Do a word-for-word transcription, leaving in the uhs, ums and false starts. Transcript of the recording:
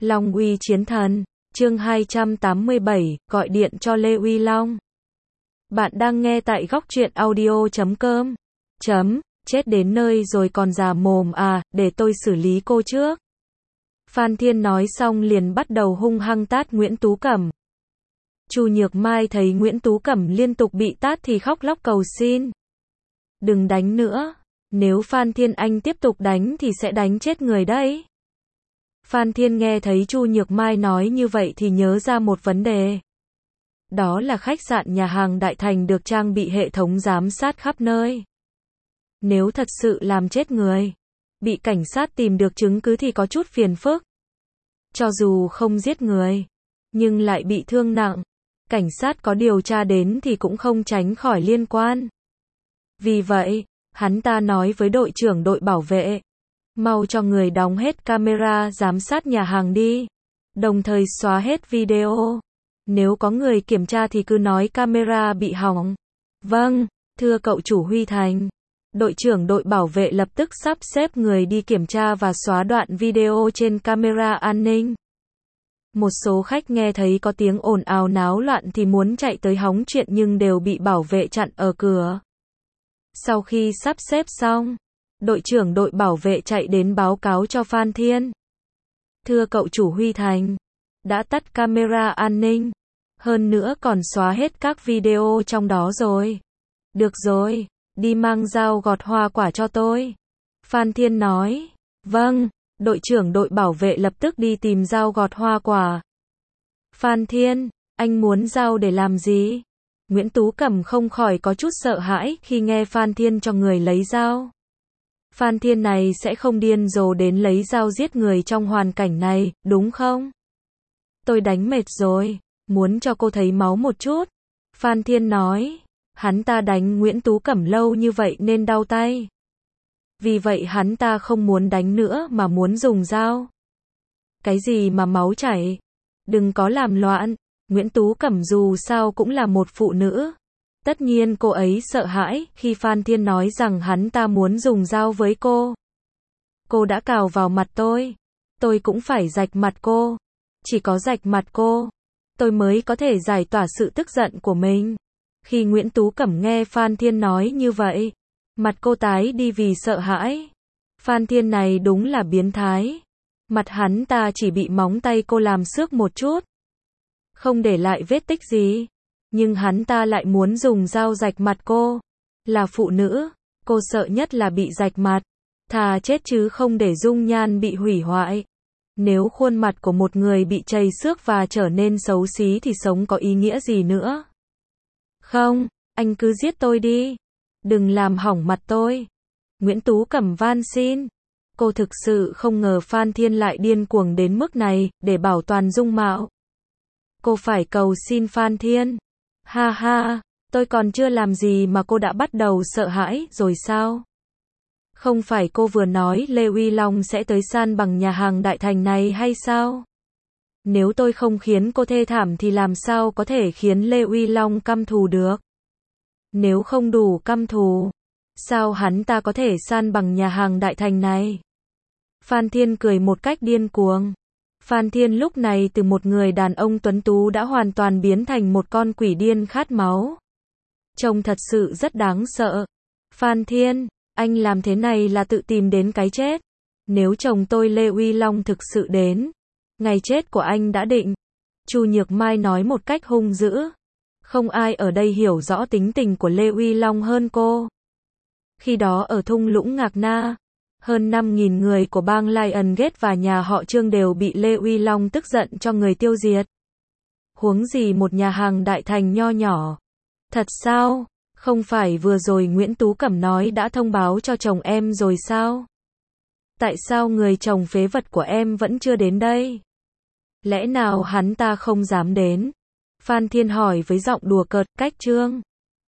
Long Uy Chiến Thần, chương hai trăm tám mươi bảy, gọi điện cho Lê Uy Long. Bạn đang nghe tại góc truyện audio chấm com. Chấm, chết đến nơi rồi còn già mồm à, để tôi xử lý cô trước. Phan Thiên nói xong liền bắt đầu hung hăng tát Nguyễn Tú Cẩm. Chu Nhược Mai thấy Nguyễn Tú Cẩm liên tục bị tát thì khóc lóc cầu xin. Đừng đánh nữa, nếu Phan Thiên anh tiếp tục đánh thì sẽ đánh chết người đấy. Phan Thiên nghe thấy Chu Nhược Mai nói như vậy thì nhớ ra một vấn đề. Đó là khách sạn nhà hàng Đại Thành được trang bị hệ thống giám sát khắp nơi. Nếu thật sự làm chết người, bị cảnh sát tìm được chứng cứ thì có chút phiền phức. Cho dù không giết người, nhưng lại bị thương nặng, cảnh sát có điều tra đến thì cũng không tránh khỏi liên quan. Vì vậy, hắn ta nói với đội trưởng đội bảo vệ, mau cho người đóng hết camera giám sát nhà hàng đi, đồng thời xóa hết video. Nếu có người kiểm tra thì cứ nói camera bị hỏng. Vâng, thưa cậu chủ Huy Thành. Đội trưởng đội bảo vệ lập tức sắp xếp người đi kiểm tra và xóa đoạn video trên camera an ninh. Một số khách nghe thấy có tiếng ồn ào náo loạn thì muốn chạy tới hóng chuyện nhưng đều bị bảo vệ chặn ở cửa. Sau khi sắp xếp xong, đội trưởng đội bảo vệ chạy đến báo cáo cho Phan Thiên. Thưa cậu chủ Huy Thành, đã tắt camera an ninh, hơn nữa còn xóa hết các video trong đó rồi. Được rồi, đi mang dao gọt hoa quả cho tôi. Phan Thiên nói. Vâng, đội trưởng đội bảo vệ lập tức đi tìm dao gọt hoa quả. Phan Thiên, anh muốn dao để làm gì? Nguyễn Tú Cẩm không khỏi có chút sợ hãi khi nghe Phan Thiên cho người lấy dao. Phan Thiên này sẽ không điên rồ đến lấy dao giết người trong hoàn cảnh này, đúng không? Tôi đánh mệt rồi, muốn cho cô thấy máu một chút. Phan Thiên nói, hắn ta đánh Nguyễn Tú Cẩm lâu như vậy nên đau tay. Vì vậy hắn ta không muốn đánh nữa mà muốn dùng dao. Cái gì mà máu chảy? Đừng có làm loạn. Nguyễn Tú Cẩm dù sao cũng là một phụ nữ. Tất nhiên cô ấy sợ hãi khi Phan Thiên nói rằng hắn ta muốn dùng dao với cô. Cô đã cào vào mặt tôi. Tôi cũng phải rạch mặt cô. Chỉ có rạch mặt cô, tôi mới có thể giải tỏa sự tức giận của mình. Khi Nguyễn Tú Cẩm nghe Phan Thiên nói như vậy, mặt cô tái đi vì sợ hãi. Phan Thiên này đúng là biến thái. Mặt hắn ta chỉ bị móng tay cô làm xước một chút, không để lại vết tích gì. Nhưng hắn ta lại muốn dùng dao rạch mặt cô. Là phụ nữ, cô sợ nhất là bị rạch mặt. Thà chết chứ không để dung nhan bị hủy hoại. Nếu khuôn mặt của một người bị trầy xước và trở nên xấu xí thì sống có ý nghĩa gì nữa? Không, anh cứ giết tôi đi. Đừng làm hỏng mặt tôi. Nguyễn Tú Cẩm van xin. Cô thực sự không ngờ Phan Thiên lại điên cuồng đến mức này, để bảo toàn dung mạo. Cô phải cầu xin Phan Thiên. Ha ha, tôi còn chưa làm gì mà cô đã bắt đầu sợ hãi rồi sao? Không phải cô vừa nói Lê Uy Long sẽ tới san bằng nhà hàng Đại Thành này hay sao? Nếu tôi không khiến cô thê thảm thì làm sao có thể khiến Lê Uy Long căm thù được? Nếu không đủ căm thù, sao hắn ta có thể san bằng nhà hàng Đại Thành này? Phan Thiên cười một cách điên cuồng. Phan Thiên lúc này từ một người đàn ông tuấn tú đã hoàn toàn biến thành một con quỷ điên khát máu. Trông thật sự rất đáng sợ. Phan Thiên, anh làm thế này là tự tìm đến cái chết. Nếu chồng tôi Lê Uy Long thực sự đến, ngày chết của anh đã định. Chu Nhược Mai nói một cách hung dữ. Không ai ở đây hiểu rõ tính tình của Lê Uy Long hơn cô. Khi đó ở thung lũng Ngạc Na, hơn năm nghìn người của bang Lion Gate và nhà họ Trương đều bị Lê Uy Long tức giận cho người tiêu diệt. Huống gì một nhà hàng Đại Thành nho nhỏ. Thật sao? Không phải vừa rồi Nguyễn Tú Cẩm nói đã thông báo cho chồng em rồi sao? Tại sao người chồng phế vật của em vẫn chưa đến đây? Lẽ nào hắn ta không dám đến? Phan Thiên hỏi với giọng đùa cợt, cách Trương.